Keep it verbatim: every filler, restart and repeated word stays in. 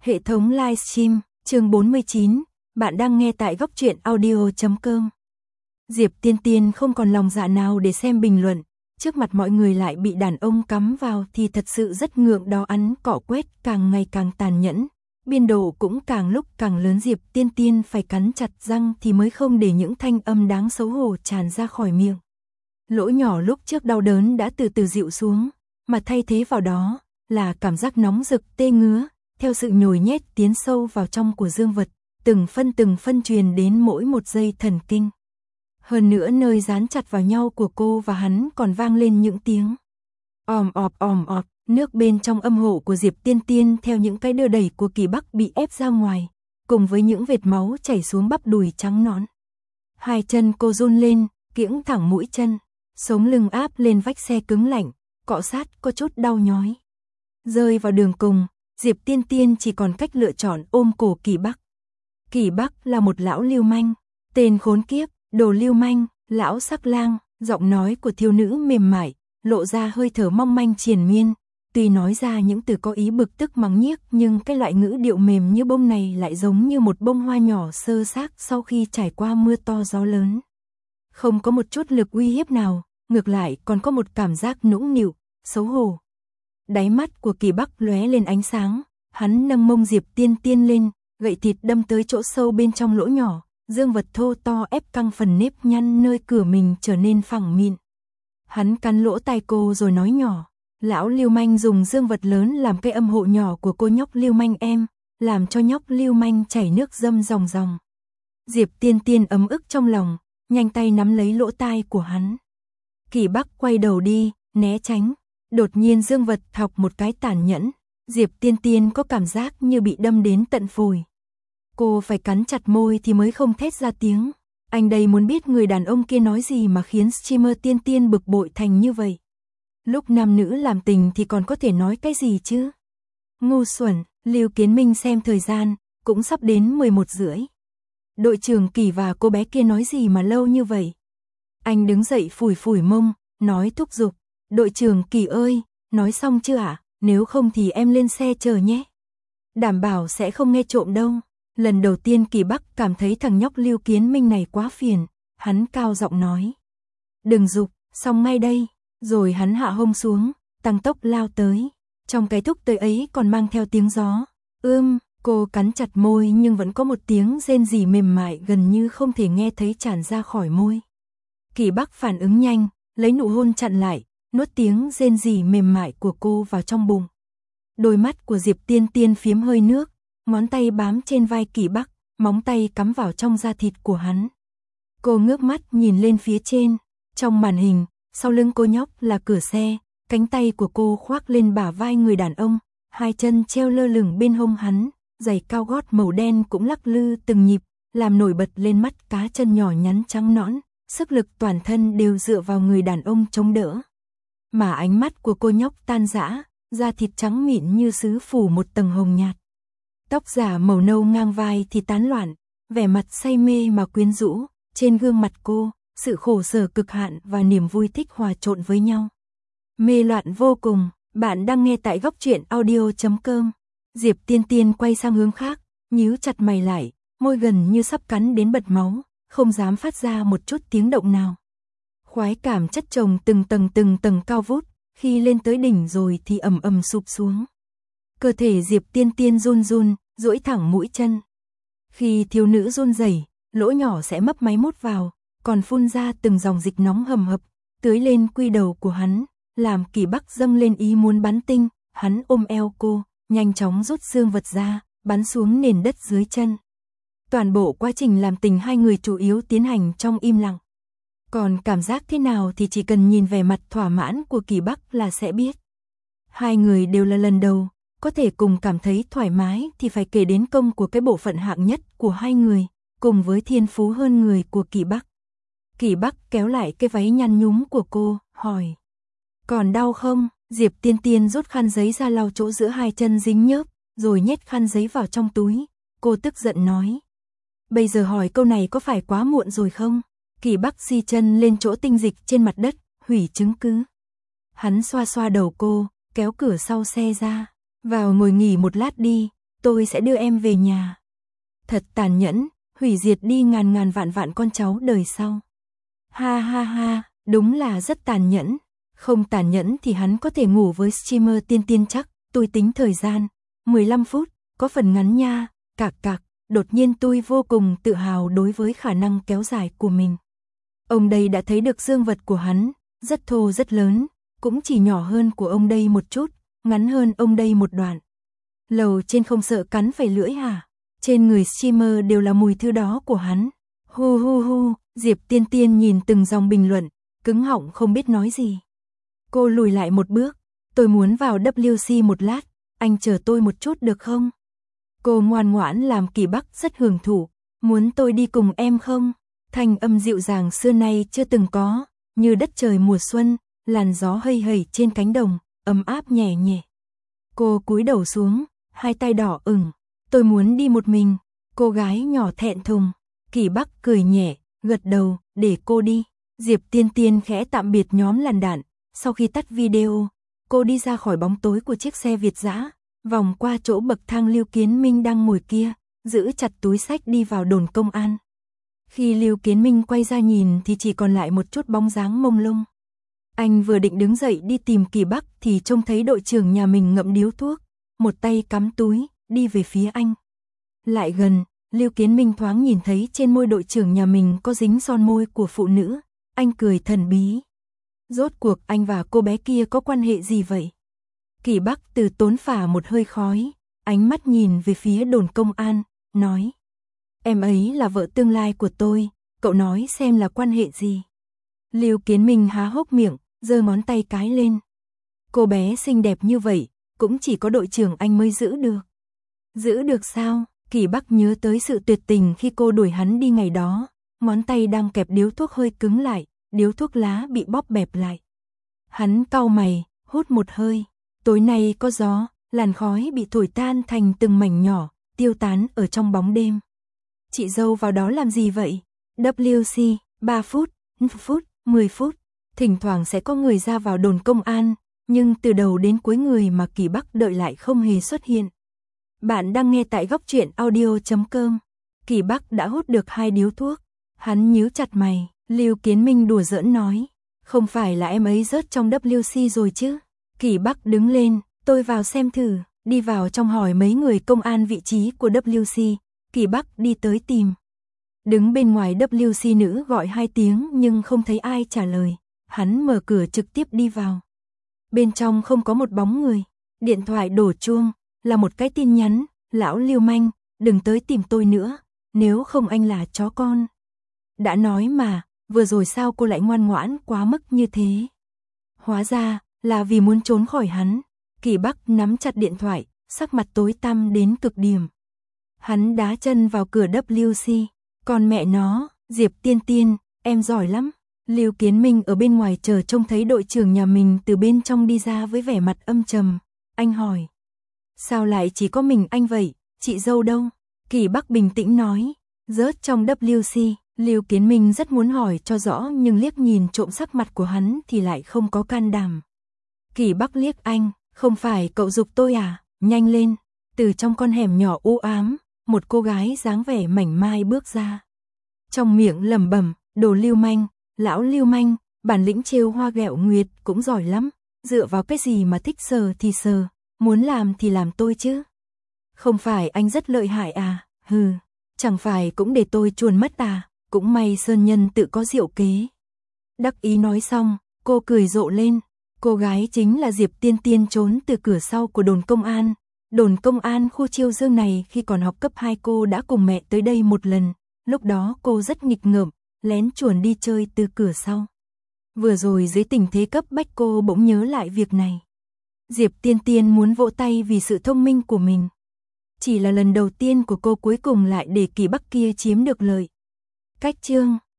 Hệ thống livestream, chương bốn mươi chín, bạn đang nghe tại góc truyện audio chấm com. Diệp Tiên Tiên không còn lòng dạ nào để xem bình luận, trước mặt mọi người lại bị đàn ông cắm vào thì thật sự rất ngượng đó, ăn cọ quét càng ngày càng tàn nhẫn, biên độ cũng càng lúc càng lớn. Diệp Tiên Tiên phải cắn chặt răng thì mới không để những thanh âm đáng xấu hổ tràn ra khỏi miệng. Lỗ nhỏ lúc trước đau đớn đã từ từ dịu xuống, mà thay thế vào đó là cảm giác nóng rực tê ngứa, theo sự nhồi nhét tiến sâu vào trong của dương vật, từng phân từng phân truyền đến mỗi một dây thần kinh. Hơn nữa nơi dán chặt vào nhau của cô và hắn còn vang lên những tiếng òm ọp òm ọp, nước bên trong âm hộ của Diệp Tiên Tiên theo những cái đưa đẩy của Kỳ Bắc bị ép ra ngoài, cùng với những vệt máu chảy xuống bắp đùi trắng nõn. Hai chân cô run lên, kiễng thẳng mũi chân, sống lưng áp lên vách xe cứng lạnh, cọ sát có chút đau nhói. Rơi vào đường cùng, Diệp Tiên Tiên chỉ còn cách lựa chọn ôm cổ Kỳ Bắc. Kỳ Bắc là một lão lưu manh, tên khốn kiếp, đồ lưu manh, lão sắc lang, giọng nói của thiếu nữ mềm mại, lộ ra hơi thở mong manh triền miên. Tuy nói ra những từ có ý bực tức mắng nhiếc, nhưng cái loại ngữ điệu mềm như bông này lại giống như một bông hoa nhỏ sơ xác sau khi trải qua mưa to gió lớn. Không có một chút lực uy hiếp nào, ngược lại còn có một cảm giác nũng nịu, xấu hổ. Đáy mắt của Kỳ Bắc lóe lên ánh sáng, hắn nâng mông Diệp Tiên Tiên lên, gậy thịt đâm tới chỗ sâu bên trong lỗ nhỏ, dương vật thô to ép căng phần nếp nhăn nơi cửa mình trở nên phẳng mịn. Hắn cắn lỗ tai cô rồi nói nhỏ, lão lưu manh dùng dương vật lớn làm cái âm hộ nhỏ của cô nhóc lưu manh em, làm cho nhóc lưu manh chảy nước dâm ròng ròng. Diệp Tiên Tiên ấm ức trong lòng, nhanh tay nắm lấy lỗ tai của hắn. Kỳ Bắc quay đầu đi, né tránh. Đột nhiên dương vật thọc một cái tàn nhẫn, Diệp Tiên Tiên có cảm giác như bị đâm đến tận phổi. Cô phải cắn chặt môi thì mới không thét ra tiếng. Anh đây muốn biết người đàn ông kia nói gì mà khiến streamer Tiên Tiên bực bội thành như vậy. Lúc nam nữ làm tình thì còn có thể nói cái gì chứ? Ngu xuẩn. Lưu Kiến Minh xem thời gian, cũng sắp đến mười một rưỡi. Đội trưởng Kỳ và cô bé kia nói gì mà lâu như vậy? Anh đứng dậy phủi phủi mông, nói thúc giục. Đội trưởng Kỳ ơi, nói xong chưa ạ? À? Nếu không thì em lên xe chờ nhé. Đảm bảo sẽ không nghe trộm đâu. Lần đầu tiên Kỳ Bắc cảm thấy thằng nhóc Lưu Kiến Minh này quá phiền, hắn cao giọng nói. Đừng giục, xong ngay đây. Rồi hắn hạ hông xuống, tăng tốc lao tới. Trong cái thúc tới ấy còn mang theo tiếng gió. Ưm, cô cắn chặt môi nhưng vẫn có một tiếng rên rỉ mềm mại gần như không thể nghe thấy tràn ra khỏi môi. Kỳ Bắc phản ứng nhanh, lấy nụ hôn chặn lại, nuốt tiếng rên rỉ mềm mại của cô vào trong bụng. Đôi mắt của Diệp Tiên Tiên phiếm hơi nước, ngón tay bám trên vai Kỳ Bắc, móng tay cắm vào trong da thịt của hắn. Cô ngước mắt nhìn lên phía trên, trong màn hình, sau lưng cô nhóc là cửa xe, cánh tay của cô khoác lên bả vai người đàn ông, hai chân treo lơ lửng bên hông hắn, giày cao gót màu đen cũng lắc lư từng nhịp, làm nổi bật lên mắt cá chân nhỏ nhắn trắng nõn, sức lực toàn thân đều dựa vào người đàn ông chống đỡ. Mà ánh mắt của cô nhóc tan rã, da thịt trắng mịn như sứ phủ một tầng hồng nhạt. Tóc giả màu nâu ngang vai thì tán loạn, vẻ mặt say mê mà quyến rũ, trên gương mặt cô, sự khổ sở cực hạn và niềm vui thích hòa trộn với nhau. Mê loạn vô cùng, bạn đang nghe tại góc truyện audio chấm com. Diệp Tiên Tiên quay sang hướng khác, nhíu chặt mày lại, môi gần như sắp cắn đến bật máu, không dám phát ra một chút tiếng động nào. Khoái cảm chất chồng từng tầng từng tầng cao vút, khi lên tới đỉnh rồi thì ầm ầm sụp xuống. Cơ thể Diệp Tiên Tiên run run, duỗi thẳng mũi chân. Khi thiếu nữ run rẩy, lỗ nhỏ sẽ mấp máy mút vào, còn phun ra từng dòng dịch nóng hầm hập, tưới lên quy đầu của hắn, làm Kỳ Bắc dâng lên ý muốn bắn tinh. Hắn ôm eo cô, nhanh chóng rút dương vật ra, bắn xuống nền đất dưới chân. Toàn bộ quá trình làm tình hai người chủ yếu tiến hành trong im lặng. Còn cảm giác thế nào thì chỉ cần nhìn vẻ mặt thỏa mãn của Kỳ Bắc là sẽ biết. Hai người đều là lần đầu, có thể cùng cảm thấy thoải mái thì phải kể đến công của cái bộ phận hạng nhất của hai người, cùng với thiên phú hơn người của Kỳ Bắc. Kỳ Bắc kéo lại cái váy nhăn nhúm của cô, hỏi. Còn đau không? Diệp Tiên Tiên rút khăn giấy ra lau chỗ giữa hai chân dính nhớp, rồi nhét khăn giấy vào trong túi. Cô tức giận nói. Bây giờ hỏi câu này có phải quá muộn rồi không? Kỳ Bắc di chân lên chỗ tinh dịch trên mặt đất, hủy chứng cứ. Hắn xoa xoa đầu cô, kéo cửa sau xe ra. Vào ngồi nghỉ một lát đi. tôi sẽ đưa em về nhà. Thật tàn nhẫn, hủy diệt đi ngàn ngàn vạn vạn con cháu đời sau. Ha ha ha, đúng là rất tàn nhẫn. Không tàn nhẫn thì hắn có thể ngủ với streamer tiên tiên chắc. Tôi tính thời gian, mười lăm phút, có phần ngắn nha, cạc cạc. Đột nhiên tôi vô cùng tự hào đối với khả năng kéo dài của mình. Ông đây đã thấy được dương vật của hắn, rất thô rất lớn, cũng chỉ nhỏ hơn của ông đây một chút, ngắn hơn ông đây một đoạn. Lầu trên không sợ cắn phải lưỡi hả? Trên người streamer đều là mùi thứ đó của hắn. Hu hu hu, Diệp Tiên Tiên nhìn từng dòng bình luận, cứng họng không biết nói gì. Cô lùi lại một bước, tôi muốn vào W C một lát, anh chờ tôi một chút được không? Cô ngoan ngoãn làm Kỳ Bắc rất hưởng thụ, muốn tôi đi cùng em không? Thanh âm dịu dàng xưa nay chưa từng có, như đất trời mùa xuân, làn gió hây hây trên cánh đồng, ấm áp nhẹ nhẹ. Cô cúi đầu xuống, hai tay đỏ ửng, tôi muốn đi một mình. Cô gái nhỏ thẹn thùng, Kỳ Bắc cười nhẹ, gật đầu, để cô đi. Diệp Tiên Tiên khẽ tạm biệt nhóm làn đạn, sau khi tắt video, cô đi ra khỏi bóng tối của chiếc xe Việt dã, vòng qua chỗ bậc thang Lưu Kiến Minh đang ngồi kia, giữ chặt túi xách đi vào đồn công an. Khi Lưu Kiến Minh quay ra nhìn thì chỉ còn lại một chút bóng dáng mông lung. Anh vừa định đứng dậy đi tìm Kỳ Bắc thì trông thấy đội trưởng nhà mình ngậm điếu thuốc, một tay cắm túi, đi về phía anh. Lại gần, Lưu Kiến Minh thoáng nhìn thấy trên môi đội trưởng nhà mình có dính son môi của phụ nữ, anh cười thần bí. Rốt cuộc anh và cô bé kia có quan hệ gì vậy? Kỳ Bắc từ tốn phả một hơi khói, ánh mắt nhìn về phía đồn công an, nói. Em ấy là vợ tương lai của tôi, cậu nói xem là quan hệ gì? Lưu Kiến Minh há hốc miệng, giơ ngón tay cái lên. Cô bé xinh đẹp như vậy, cũng chỉ có đội trưởng anh mới giữ được. Giữ được sao? Kỳ Bắc nhớ tới sự tuyệt tình khi cô đuổi hắn đi ngày đó, ngón tay đang kẹp điếu thuốc hơi cứng lại, điếu thuốc lá bị bóp bẹp lại. Hắn cau mày, hút một hơi. Tối nay có gió, làn khói bị thổi tan thành từng mảnh nhỏ, tiêu tán ở trong bóng đêm. Chị dâu vào đó làm gì vậy? W C, ba phút, năm phút, mười phút. Thỉnh thoảng sẽ có người ra vào đồn công an, nhưng từ đầu đến cuối người mà Kỳ Bắc đợi lại không hề xuất hiện. Bạn đang nghe tại góc truyện audio chấm com. Kỳ Bắc đã hút được hai điếu thuốc. Hắn nhíu chặt mày, Lưu Kiến Minh đùa giỡn nói. Không phải là em ấy rớt trong W C rồi chứ? Kỳ Bắc đứng lên, tôi vào xem thử, đi vào trong hỏi mấy người công an vị trí của W C. Kỳ Bắc đi tới tìm. Đứng bên ngoài W C nữ gọi hai tiếng nhưng không thấy ai trả lời. Hắn mở cửa trực tiếp đi vào. Bên trong không có một bóng người. Điện thoại đổ chuông, là một cái tin nhắn. Lão lưu manh, đừng tới tìm tôi nữa, nếu không anh là chó con. Đã nói mà, vừa rồi sao cô lại ngoan ngoãn quá mức như thế? Hóa ra, là vì muốn trốn khỏi hắn. Kỳ Bắc nắm chặt điện thoại, sắc mặt tối tăm đến cực điểm. Hắn đá chân vào cửa W C. Còn mẹ nó, Diệp Tiên Tiên, em giỏi lắm. Lưu Kiến Minh ở bên ngoài chờ trông thấy đội trưởng nhà mình từ bên trong đi ra với vẻ mặt âm trầm. Anh hỏi. Sao lại chỉ có mình anh vậy, chị dâu đâu? Kỳ Bắc bình tĩnh nói. Rớt trong W C. Lưu Kiến Minh rất muốn hỏi cho rõ nhưng liếc nhìn trộm sắc mặt của hắn thì lại không có can đảm. Kỳ Bắc liếc anh. Không phải cậu giục tôi à? Nhanh lên. Từ trong con hẻm nhỏ u ám, một cô gái dáng vẻ mảnh mai bước ra. Trong miệng lẩm bẩm, đồ lưu manh, lão lưu manh, bản lĩnh trêu hoa ghẹo nguyệt cũng giỏi lắm, dựa vào cái gì mà thích sờ thì sờ, muốn làm thì làm tôi chứ. Không phải anh rất lợi hại à, hừ, chẳng phải cũng để tôi chuồn mất à, cũng may sơn nhân tự có diệu kế. Đắc ý nói xong, cô cười rộ lên, cô gái chính là Diệp Tiên Tiên trốn từ cửa sau của đồn công an. Đồn công an khu Chiêu Dương này khi còn học cấp hai cô đã cùng mẹ tới đây một lần, lúc đó cô rất nghịch ngợm, lén chuồn đi chơi từ cửa sau. Vừa rồi dưới tình thế cấp bách cô bỗng nhớ lại việc này. Diệp Tiên Tiên muốn vỗ tay vì sự thông minh của mình. Chỉ là lần đầu tiên của cô cuối cùng lại để Kỳ Bắc kia chiếm được lợi. Cách chương